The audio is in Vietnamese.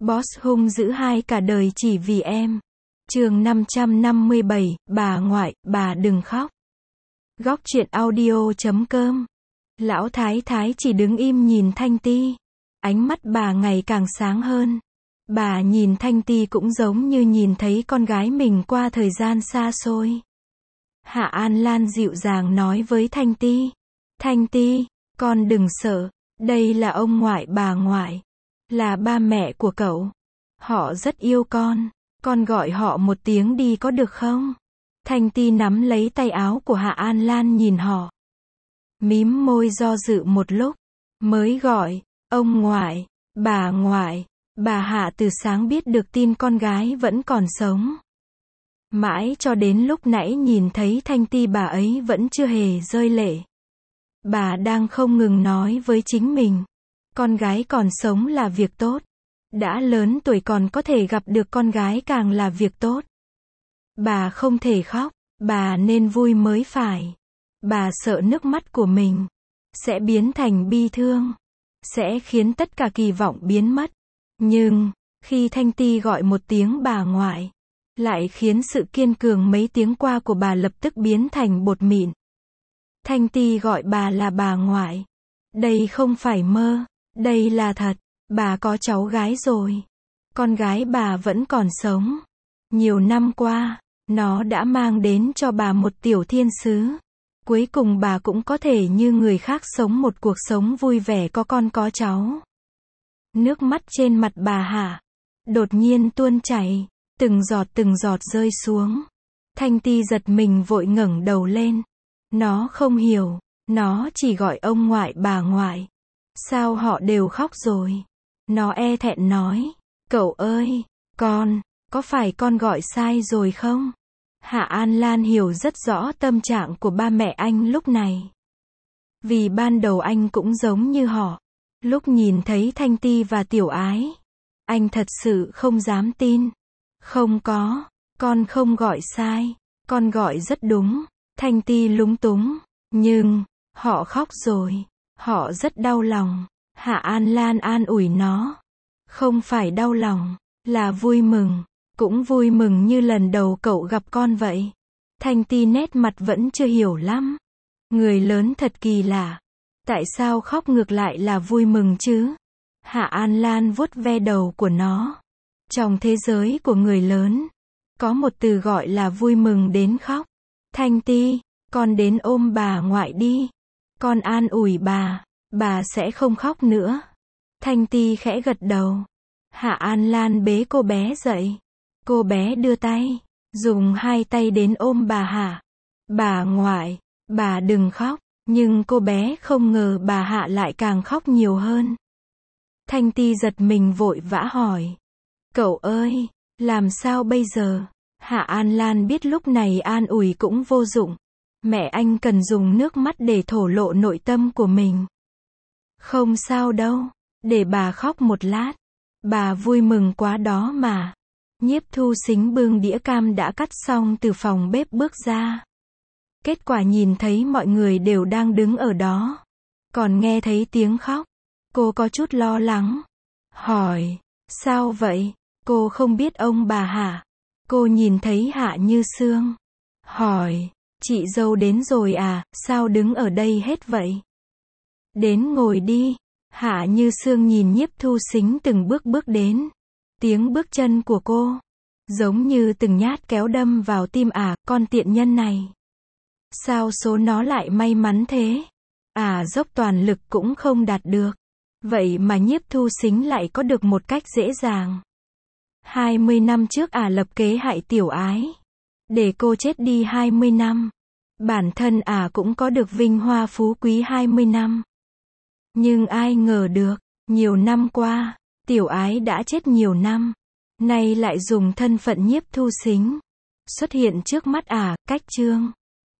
Boss hung dữ hai cả đời chỉ vì em. Chương 557, bà ngoại, bà đừng khóc. Góc truyện audio.com. Lão Thái Thái chỉ đứng im nhìn Thanh Ti. Ánh mắt bà ngày càng sáng hơn. Bà nhìn Thanh Ti cũng giống như nhìn thấy con gái mình qua thời gian xa xôi. Hạ An Lan dịu dàng nói với Thanh Ti. Thanh Ti, con đừng sợ, đây là ông ngoại bà ngoại. Là ba mẹ của cậu. Họ rất yêu con gọi họ một tiếng đi có được không? Thanh Ti nắm lấy tay áo của Hạ An Lan nhìn họ. Mím môi do dự một lúc, mới gọi, ông ngoại, bà Hạ từ sáng biết được tin con gái vẫn còn sống. Mãi cho đến lúc nãy nhìn thấy Thanh Ti bà ấy vẫn chưa hề rơi lệ. Bà đang không ngừng nói với chính mình. Con gái còn sống là việc tốt. Đã lớn tuổi còn có thể gặp được con gái càng là việc tốt. Bà không thể khóc, bà nên vui mới phải. Bà sợ nước mắt của mình sẽ biến thành bi thương, sẽ khiến tất cả kỳ vọng biến mất. Nhưng, khi Thanh Ti gọi một tiếng bà ngoại, lại khiến sự kiên cường mấy tiếng qua của bà lập tức biến thành bột mịn. Thanh Ti gọi bà là bà ngoại. Đây không phải mơ, đây là thật. Bà có cháu gái rồi. Con gái bà vẫn còn sống. Nhiều năm qua, nó đã mang đến cho bà một tiểu thiên sứ. Cuối cùng bà cũng có thể như người khác sống một cuộc sống vui vẻ có con có cháu. Nước mắt trên mặt bà Hạ đột nhiên tuôn chảy, từng giọt rơi xuống. Thanh Ti giật mình vội ngẩng đầu lên. Nó không hiểu, nó chỉ gọi ông ngoại bà ngoại. Sao họ đều khóc rồi? Nó e thẹn nói, cậu ơi, có phải con gọi sai rồi không? Hạ An Lan hiểu rất rõ tâm trạng của ba mẹ anh lúc này. Vì ban đầu anh cũng giống như họ. Lúc nhìn thấy Thanh Ti và Tiểu Ái, anh thật sự không dám tin. Không có, con không gọi sai, con gọi rất đúng. Thanh Ti lúng túng, nhưng, họ khóc rồi, họ rất đau lòng. Hạ An Lan an ủi nó. Không phải đau lòng, là vui mừng. Cũng vui mừng như lần đầu cậu gặp con vậy. Thanh Ti nét mặt vẫn chưa hiểu lắm. Người lớn thật kỳ lạ. Tại sao khóc ngược lại là vui mừng chứ? Hạ An Lan vuốt ve đầu của nó. Trong thế giới của người lớn, có một từ gọi là vui mừng đến khóc. Thanh Ti, con đến ôm bà ngoại đi. Con an ủi bà sẽ không khóc nữa. Thanh Ti khẽ gật đầu. Hạ An Lan bế cô bé dậy. Cô bé đưa tay, dùng hai tay đến ôm bà Hạ. Bà ngoại, bà đừng khóc. Nhưng cô bé không ngờ bà Hạ lại càng khóc nhiều hơn. Thanh Ti giật mình vội vã hỏi. Cậu ơi, làm sao bây giờ? Hạ An Lan biết lúc này an ủi cũng vô dụng. Mẹ anh cần dùng nước mắt để thổ lộ nội tâm của mình. Không sao đâu, để bà khóc một lát. Bà vui mừng quá đó mà. Nhiếp Thu Sính bưng đĩa cam đã cắt xong từ phòng bếp bước ra. Kết quả nhìn thấy mọi người đều đang đứng ở đó. Còn nghe thấy tiếng khóc. Cô có chút lo lắng. Hỏi, sao vậy? Cô không biết ông bà Hạ. Cô nhìn thấy Hạ Như Sương. Hỏi, chị dâu đến rồi à, sao đứng ở đây hết vậy? Đến ngồi đi. Hạ Như Sương nhìn Nhiếp Thu Sính từng bước đến. Tiếng bước chân của cô giống như từng nhát kéo đâm vào tim con tiện nhân này. Sao số nó lại may mắn thế? Dốc toàn lực cũng không đạt được. Vậy mà Nhiếp Thu Sính lại có được một cách dễ dàng. 20 năm trước lập kế hại Tiểu Ái. Để cô chết đi 20 năm. Bản thân cũng có được vinh hoa phú quý 20 năm. Nhưng ai ngờ được, nhiều năm qua, Tiểu Ái đã chết nhiều năm. Nay lại dùng thân phận Nhiếp Thu Sính xuất hiện trước mắt cách Trương.